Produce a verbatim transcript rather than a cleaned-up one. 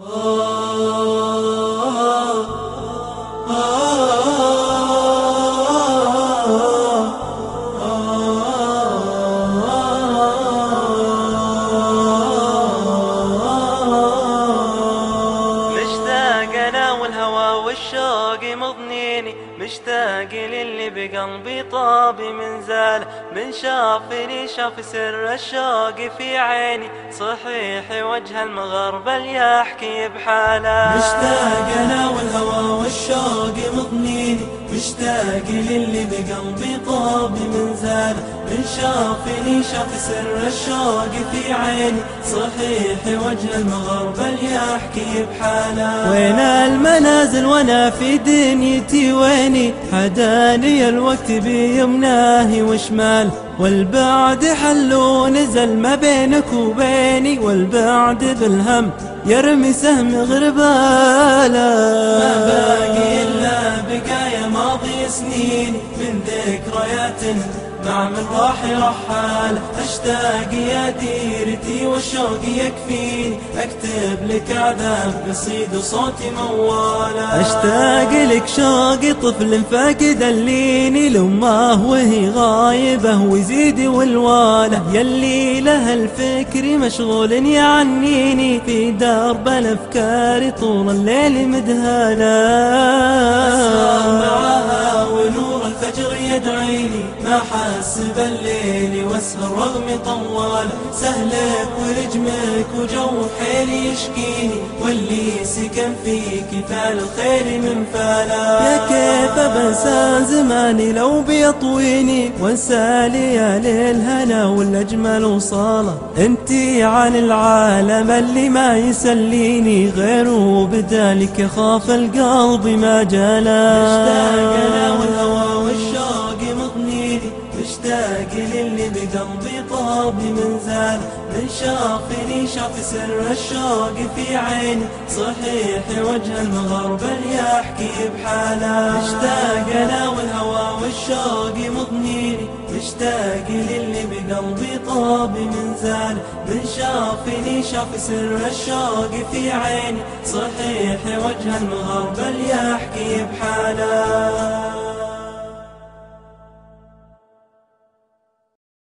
مشتاق انا والهوى والشوق مضنيني، مشتاق للي بقلبي طاب من زاله، من شافني شاف سر الشوق في عيني، صحيح وجه المغربل يحكي بحاله. مشتاق انا والهوى والشوق مضنيني، مشتاق للي بقلبي طاب من زاله، من شافني شاف سر الشوق في عيني، صحيح وجه المغربل يحكي بحاله. وين المنازل وانا في دنيتي ويني، حداني الوقت بيمناه وشمال، والبعد حل ونزل ما بينك وبيني، والبعد بالهم يرمي سهم غرباله. ما باقي الا بقايا ماضي سنين من ذكريات مع من راح رحال، اشتاق يا ديرتي والشوق يكفيني، اكتب لك عذاب قصيد وصوتي مواله. اشتاق لك شوقي طفل فاقد الليني، لامه وهي غايبه ويزيد والواله، يلي له الفكر مشغول يعنيني، في درب الافكار طول الليل مدهاله. معها ونور الفجر يدعيني، ما حاسب الليل واسهر رغم طوال، سهلك ورجمك وجو حيلي يشكيني، واللي سكن فيك فعل الخير من فالا. يا كيف بنسى زماني لو بيطويني، وانسى ليالي الهنا والاجمل وصاله، انتي عن العالم اللي ما يسليني، غيره بدالك يخاف القلب ما جالا. مشتاق انا والهوى والشوق مضنيني، مشتاق للي بقلبي طاب من زاله، من شافني شاف سر الشوق في عيني، صحيح وجه المغربل يحكي بحاله. مشتاق انا والهوى والشوق مضنيني، مشتاق للي بقلبي طاب من زاله، من شافني شاف سر الشوق في عيني، صحيح وجه المغربل يحكي بحاله.